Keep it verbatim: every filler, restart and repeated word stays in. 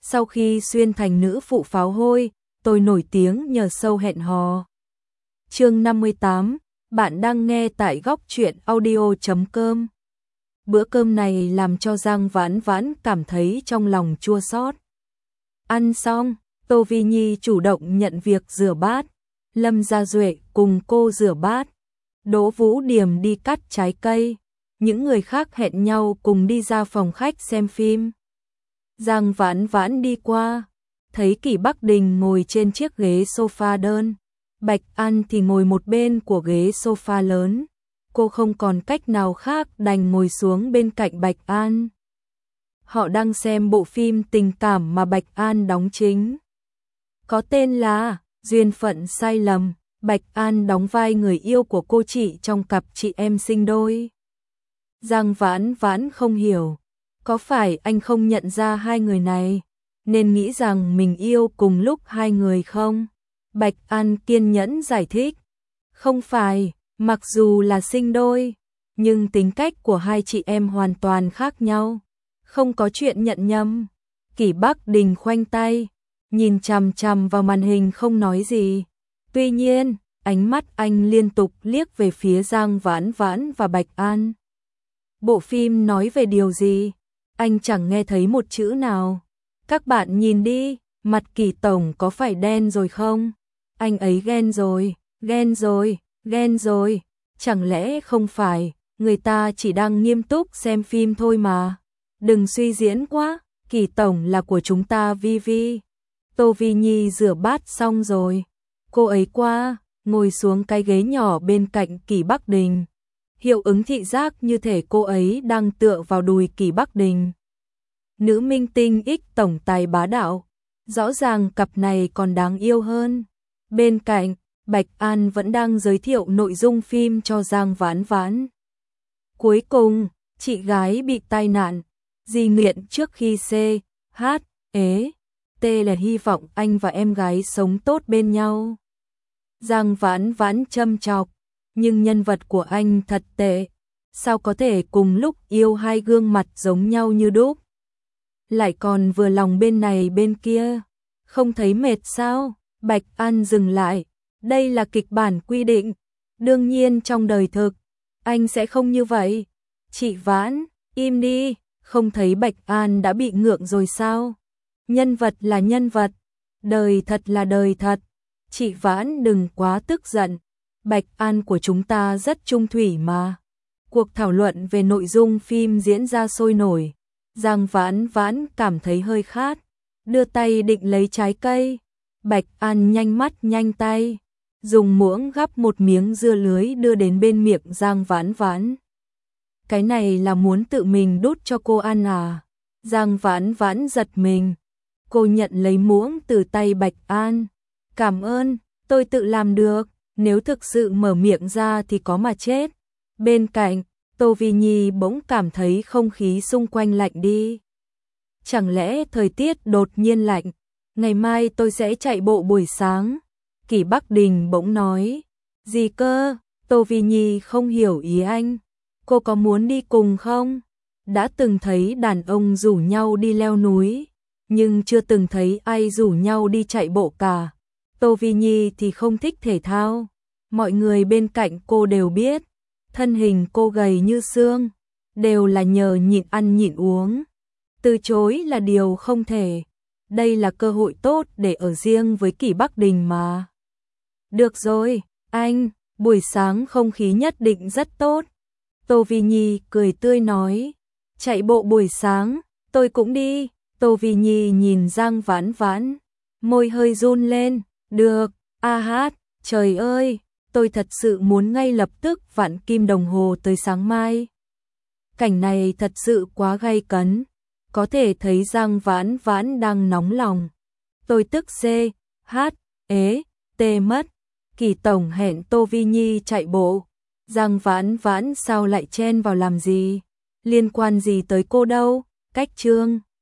Sau khi xuyên thành nữ phụ pháo hôi, tôi nổi tiếng nhờ show hẹn hò. Chương năm mươi tám, bạn đang nghe tại góc truyện audio chấm com. Bữa cơm này làm cho Giang Vãn Vãn cảm thấy trong lòng chua xót. Ăn xong, Tô Vi Nhi chủ động nhận việc rửa bát, Lâm Gia Duệ cùng cô rửa bát, Đỗ Vũ Điềm đi cắt trái cây, những người khác hẹn nhau cùng đi ra phòng khách xem phim. Giang Vãn Vãn đi qua, thấy Kỷ Bắc Đình ngồi trên chiếc ghế sofa đơn, Bạch An thì ngồi một bên của ghế sofa lớn. Cô không còn cách nào khác đành ngồi xuống bên cạnh Bạch An. Họ đang xem bộ phim tình cảm mà Bạch An đóng chính. Có tên là Duyên phận sai lầm, Bạch An đóng vai người yêu của cô chị trong cặp chị em sinh đôi. Giang Vãn Vãn không hiểu, có phải anh không nhận ra hai người này, nên nghĩ rằng mình yêu cùng lúc hai người không? Bạch An kiên nhẫn giải thích, không phải, mặc dù là sinh đôi, nhưng tính cách của hai chị em hoàn toàn khác nhau, không có chuyện nhận nhầm. Kỷ Bắc Đình khoanh tay, nhìn chằm chằm vào màn hình không nói gì. Tuy nhiên, ánh mắt anh liên tục liếc về phía Giang Vãn Vãn và Bạch An. Bộ phim nói về điều gì? Anh chẳng nghe thấy một chữ nào. Các bạn nhìn đi, mặt Kỷ tổng có phải đen rồi không? Anh ấy ghen rồi, ghen rồi, ghen rồi. Chẳng lẽ không phải, người ta chỉ đang nghiêm túc xem phim thôi mà. Đừng suy diễn quá, Kỷ tổng là của chúng ta Vi Vi. Tô Vi Nhi rửa bát xong rồi. Cô ấy qua, ngồi xuống cái ghế nhỏ bên cạnh Kỷ Bắc Đình. Hiệu ứng thị giác như thể cô ấy đang tựa vào đùi Kỷ Bắc Đình. Nữ minh tinh ích tổng tài bá đạo, rõ ràng cặp này còn đáng yêu hơn. Bên cạnh, Bạch An vẫn đang giới thiệu nội dung phim cho Giang Vãn Vãn. Cuối cùng, chị gái bị tai nạn, di nghiện trước khi C, H, ế, T là hy vọng anh và em gái sống tốt bên nhau. Giang Vãn Vãn châm chọc, nhưng nhân vật của anh thật tệ, sao có thể cùng lúc yêu hai gương mặt giống nhau như đúc? Lại còn vừa lòng bên này bên kia, không thấy mệt sao? Bạch An dừng lại, đây là kịch bản quy định, đương nhiên trong đời thực, anh sẽ không như vậy. Chị Vãn, im đi, không thấy Bạch An đã bị ngượng rồi sao? Nhân vật là nhân vật, đời thật là đời thật. Chị Vãn đừng quá tức giận, Bạch An của chúng ta rất trung thủy mà. Cuộc thảo luận về nội dung phim diễn ra sôi nổi. Giang Vãn Vãn cảm thấy hơi khát, đưa tay định lấy trái cây. Bạch An nhanh mắt nhanh tay, dùng muỗng gắp một miếng dưa lưới đưa đến bên miệng Giang Vãn Vãn. Cái này là muốn tự mình đút cho cô ăn à? Giang Vãn Vãn giật mình. Cô nhận lấy muỗng từ tay Bạch An. Cảm ơn, tôi tự làm được, nếu thực sự mở miệng ra thì có mà chết. Bên cạnh, Tô Vi Nhi bỗng cảm thấy không khí xung quanh lạnh đi. Chẳng lẽ thời tiết đột nhiên lạnh? Ngày mai tôi sẽ chạy bộ buổi sáng. Kỷ Bắc Đình bỗng nói. Gì cơ? Tô Vi Nhi không hiểu ý anh. Cô có muốn đi cùng không? Đã từng thấy đàn ông rủ nhau đi leo núi, nhưng chưa từng thấy ai rủ nhau đi chạy bộ cả. Tô Vi Nhi thì không thích thể thao. Mọi người bên cạnh cô đều biết, thân hình cô gầy như xương, đều là nhờ nhịn ăn nhịn uống. Từ chối là điều không thể. Đây là cơ hội tốt để ở riêng với Kỷ Bắc Đình mà. Được rồi, anh, buổi sáng không khí nhất định rất tốt. Tô Vi Nhi cười tươi nói. Chạy bộ buổi sáng, tôi cũng đi. Tô Vi Nhi nhìn Giang Vãn Vãn, môi hơi run lên. Được, a hát, trời ơi, tôi thật sự muốn ngay lập tức vặn kim đồng hồ tới sáng mai. Cảnh này thật sự quá gay cấn, có thể thấy Giang Vãn Vãn đang nóng lòng. Tôi tức C, H, ế, T mất. Kỷ tổng hẹn Tô Vi Nhi chạy bộ. Giang Vãn Vãn sao lại chen vào làm gì? Liên quan gì tới cô đâu? Cách chương